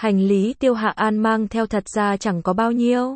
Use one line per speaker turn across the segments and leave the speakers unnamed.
Hành lý Tiêu Hạ An mang theo thật ra chẳng có bao nhiêu.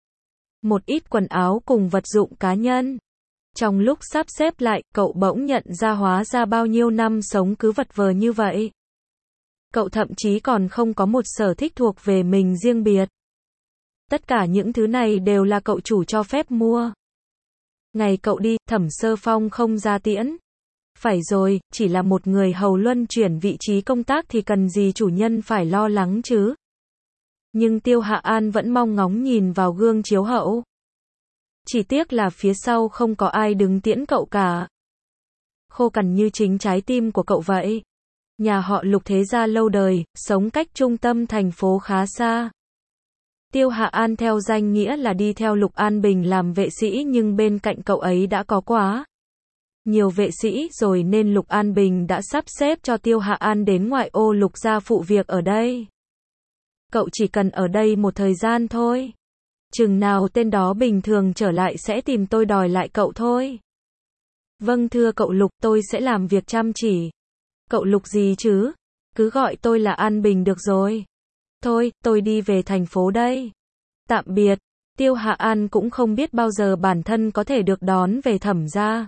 Một ít quần áo cùng vật dụng cá nhân. Trong lúc sắp xếp lại, cậu bỗng nhận ra hóa ra bao nhiêu năm sống cứ vật vờ như vậy. Cậu thậm chí còn không có một sở thích thuộc về mình riêng biệt. Tất cả những thứ này đều là cậu chủ cho phép mua. Ngày cậu đi, Thẩm Sơ Phong không ra tiễn. Phải rồi, chỉ là một người hầu luân chuyển vị trí công tác thì cần gì chủ nhân phải lo lắng chứ. Nhưng Tiêu Hạ An vẫn mong ngóng nhìn vào gương chiếu hậu. Chỉ tiếc là phía sau không có ai đứng tiễn cậu cả. Khô cằn như chính trái tim của cậu vậy. Nhà họ Lục thế gia lâu đời, sống cách trung tâm thành phố khá xa. Tiêu Hạ An theo danh nghĩa là đi theo Lục An Bình làm vệ sĩ, nhưng bên cạnh cậu ấy đã có quá nhiều vệ sĩ rồi nên Lục An Bình đã sắp xếp cho Tiêu Hạ An đến ngoại ô Lục gia phụ việc ở đây. Cậu chỉ cần ở đây một thời gian thôi. Chừng nào tên đó bình thường trở lại sẽ tìm tôi đòi lại cậu thôi. Vâng thưa cậu Lục, tôi sẽ làm việc chăm chỉ. Cậu Lục gì chứ? Cứ gọi tôi là An Bình được rồi. Thôi, tôi đi về thành phố đây. Tạm biệt. Tiêu Hạ An cũng không biết bao giờ bản thân có thể được đón về Thẩm gia.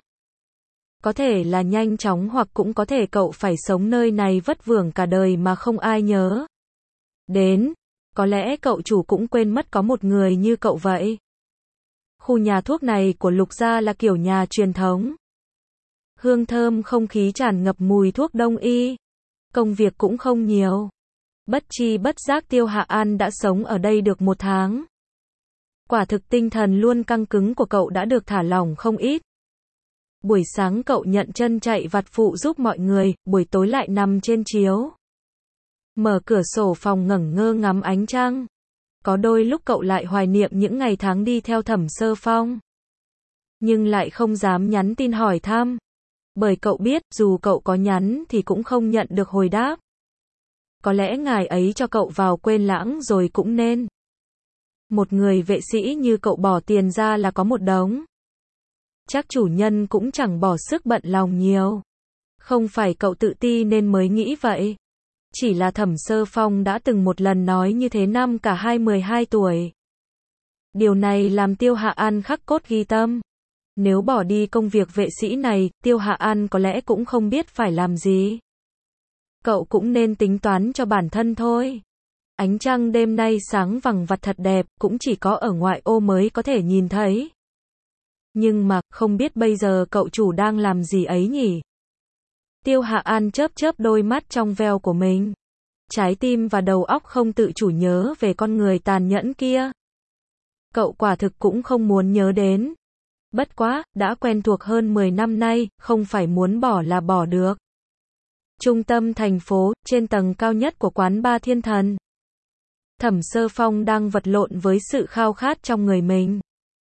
Có thể là nhanh chóng hoặc cũng có thể cậu phải sống nơi này vất vưởng cả đời mà không ai nhớ đến. Có lẽ cậu chủ cũng quên mất có một người như cậu vậy. Khu nhà thuốc này của Lục gia là kiểu nhà truyền thống. Hương thơm không khí tràn ngập mùi thuốc đông y. Công việc cũng không nhiều. Bất chi bất giác Tiêu Hạ An đã sống ở đây được 1 tháng. Quả thực tinh thần luôn căng cứng của cậu đã được thả lỏng không ít. Buổi sáng cậu nhận chân chạy vặt phụ giúp mọi người, buổi tối lại nằm trên chiếu. Mở cửa sổ phòng ngẩn ngơ ngắm ánh trăng. Có đôi lúc cậu lại hoài niệm những ngày tháng đi theo Thẩm Sơ Phong. Nhưng lại không dám nhắn tin hỏi thăm. Bởi cậu biết, dù cậu có nhắn thì cũng không nhận được hồi đáp. Có lẽ ngài ấy cho cậu vào quên lãng rồi cũng nên. Một người vệ sĩ như cậu bỏ tiền ra là có một đống. Chắc chủ nhân cũng chẳng bỏ sức bận lòng nhiều. Không phải cậu tự ti nên mới nghĩ vậy. Chỉ là Thẩm Sơ Phong đã từng một lần nói như thế năm cả hai 12 tuổi. Điều này làm Tiêu Hạ An khắc cốt ghi tâm. Nếu bỏ đi công việc vệ sĩ này, Tiêu Hạ An có lẽ cũng không biết phải làm gì. Cậu cũng nên tính toán cho bản thân thôi. Ánh trăng đêm nay sáng vằng vặc thật đẹp, cũng chỉ có ở ngoại ô mới có thể nhìn thấy. Nhưng mà, không biết bây giờ cậu chủ đang làm gì ấy nhỉ? Tiêu Hạ An chớp chớp đôi mắt trong veo của mình. Trái tim và đầu óc không tự chủ nhớ về con người tàn nhẫn kia. Cậu quả thực cũng không muốn nhớ đến. Bất quá, đã quen thuộc hơn 10 năm nay, không phải muốn bỏ là bỏ được. Trung tâm thành phố, trên tầng cao nhất của quán bar Thiên Thần. Thẩm Sơ Phong đang vật lộn với sự khao khát trong người mình.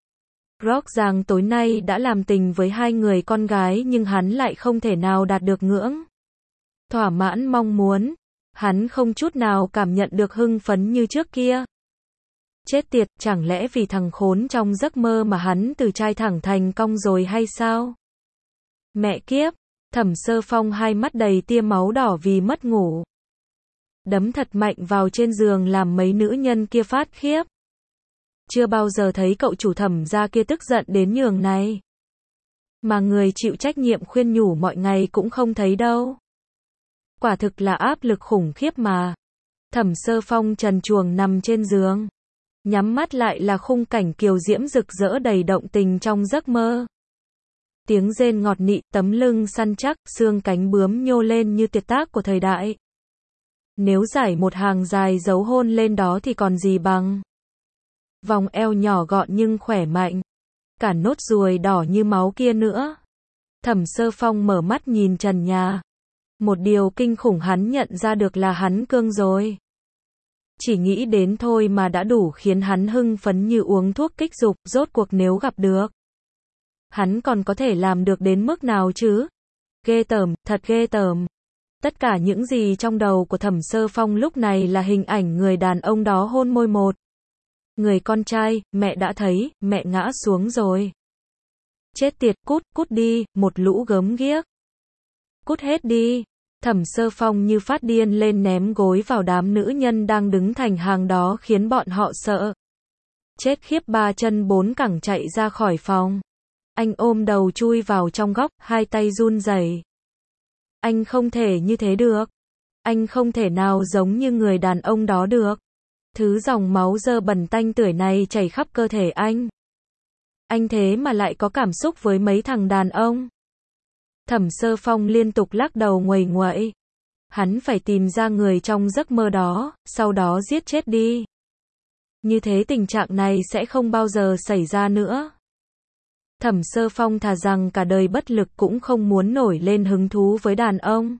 Rõ ràng tối nay đã làm tình với 2 người con gái nhưng hắn lại không thể nào đạt được ngưỡng thỏa mãn mong muốn. Hắn không chút nào cảm nhận được hưng phấn như trước kia. Chết tiệt, chẳng lẽ vì thằng khốn trong giấc mơ mà hắn từ trai thẳng thành cong rồi hay sao? Mẹ kiếp, Thẩm Sơ Phong hai mắt đầy tia máu đỏ vì mất ngủ. Đấm thật mạnh vào trên giường làm mấy nữ nhân kia phát khiếp. Chưa bao giờ thấy cậu chủ Thẩm gia kia tức giận đến nhường này. Mà người chịu trách nhiệm khuyên nhủ mọi ngày cũng không thấy đâu. Quả thực là áp lực khủng khiếp mà. Thẩm Sơ Phong trần truồng nằm trên giường. Nhắm mắt lại là khung cảnh kiều diễm rực rỡ đầy động tình trong giấc mơ. Tiếng rên ngọt nị, tấm lưng săn chắc, xương cánh bướm nhô lên như tuyệt tác của thời đại. Nếu rải một hàng dài dấu hôn lên đó thì còn gì bằng. Vòng eo nhỏ gọn nhưng khỏe mạnh. Cả nốt ruồi đỏ như máu kia nữa. Thẩm Sơ Phong mở mắt nhìn trần nhà. Một điều kinh khủng hắn nhận ra được là hắn cương rồi. Chỉ nghĩ đến thôi mà đã đủ khiến hắn hưng phấn như uống thuốc kích dục, rốt cuộc nếu gặp được. Hắn còn có thể làm được đến mức nào chứ? Ghê tởm, thật ghê tởm. Tất cả những gì trong đầu của Thẩm Sơ Phong lúc này là hình ảnh người đàn ông đó hôn môi một người con trai, mẹ đã thấy, mẹ ngã xuống rồi. Chết tiệt, cút, cút đi, một lũ gớm ghiếc. Cút hết đi. Thẩm Sơ Phong như phát điên lên ném gối vào đám nữ nhân đang đứng thành hàng đó khiến bọn họ sợ chết khiếp, ba chân bốn cẳng chạy ra khỏi phòng. Anh ôm đầu chui vào trong góc, hai tay run rẩy. Anh không thể như thế được. Anh không thể nào giống như người đàn ông đó được. Thứ dòng máu dơ bẩn tanh tưởi này chảy khắp cơ thể anh. Anh thế mà lại có cảm xúc với mấy thằng đàn ông. Thẩm Sơ Phong liên tục lắc đầu nguầy nguậy. Hắn phải tìm ra người trong giấc mơ đó, sau đó giết chết đi. Như thế tình trạng này sẽ không bao giờ xảy ra nữa. Thẩm Sơ Phong thà rằng cả đời bất lực cũng không muốn nổi lên hứng thú với đàn ông.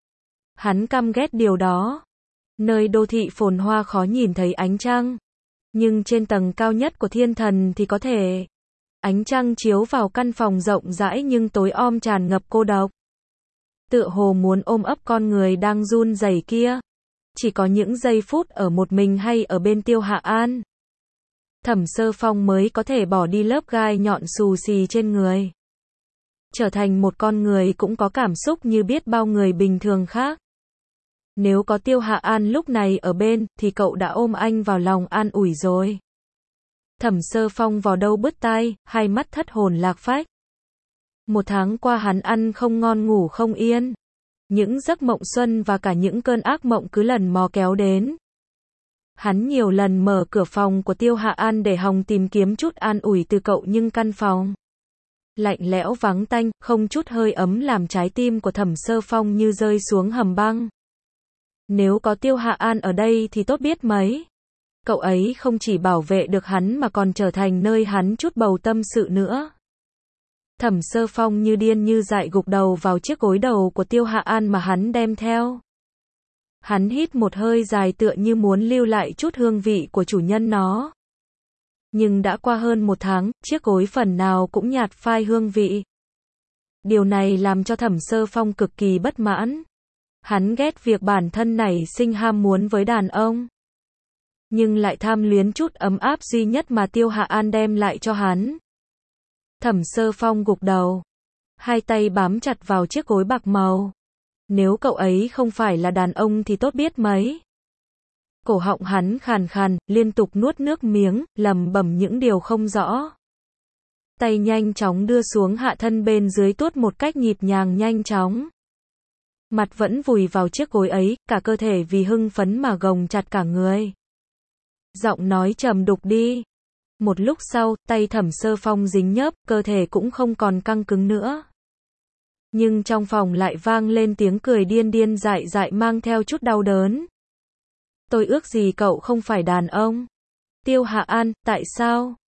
Hắn căm ghét điều đó. Nơi đô thị phồn hoa khó nhìn thấy ánh trăng. Nhưng trên tầng cao nhất của thiên thần thì có thể. Ánh trăng chiếu vào căn phòng rộng rãi nhưng tối om tràn ngập cô độc. Tựa hồ muốn ôm ấp con người đang run rẩy kia. Chỉ có những giây phút ở một mình hay ở bên Tiêu Hạ An. Thẩm Sơ Phong mới có thể bỏ đi lớp gai nhọn xù xì trên người. Trở thành một con người cũng có cảm xúc như biết bao người bình thường khác. Nếu có Tiêu Hạ An lúc này ở bên, thì cậu đã ôm anh vào lòng an ủi rồi. Thẩm Sơ Phong vào đâu bứt tai, hai mắt thất hồn lạc phách. Một tháng qua hắn ăn không ngon ngủ không yên. Những giấc mộng xuân và cả những cơn ác mộng cứ lần mò kéo đến. Hắn nhiều lần mở cửa phòng của Tiêu Hạ An để hòng tìm kiếm chút an ủi từ cậu nhưng căn phòng lạnh lẽo vắng tanh, không chút hơi ấm làm trái tim của Thẩm Sơ Phong như rơi xuống hầm băng. Nếu có Tiêu Hạ An ở đây thì tốt biết mấy. Cậu ấy không chỉ bảo vệ được hắn mà còn trở thành nơi hắn chút bầu tâm sự nữa. Thẩm Sơ Phong như điên như dại gục đầu vào chiếc gối đầu của Tiêu Hạ An mà hắn đem theo. Hắn hít một hơi dài tựa như muốn lưu lại chút hương vị của chủ nhân nó. Nhưng đã qua hơn một tháng, chiếc gối phần nào cũng nhạt phai hương vị. Điều này làm cho Thẩm Sơ Phong cực kỳ bất mãn. Hắn ghét việc bản thân nảy sinh ham muốn với đàn ông. Nhưng lại tham luyến chút ấm áp duy nhất mà Tiêu Hạ An đem lại cho hắn. Thẩm Sơ Phong gục đầu. Hai tay bám chặt vào chiếc gối bạc màu. Nếu cậu ấy không phải là đàn ông thì tốt biết mấy. Cổ họng hắn khàn khàn, liên tục nuốt nước miếng, lẩm bẩm những điều không rõ. Tay nhanh chóng đưa xuống hạ thân bên dưới tuốt một cách nhịp nhàng nhanh chóng. Mặt vẫn vùi vào chiếc gối ấy, cả cơ thể vì hưng phấn mà gồng chặt cả người. Giọng nói trầm đục đi. Một lúc sau, tay Thẩm Sơ Phong dính nhớp, cơ thể cũng không còn căng cứng nữa. Nhưng trong phòng lại vang lên tiếng cười điên điên dại dại mang theo chút đau đớn. Tôi ước gì cậu không phải đàn ông. Tiêu Hạ An, tại sao?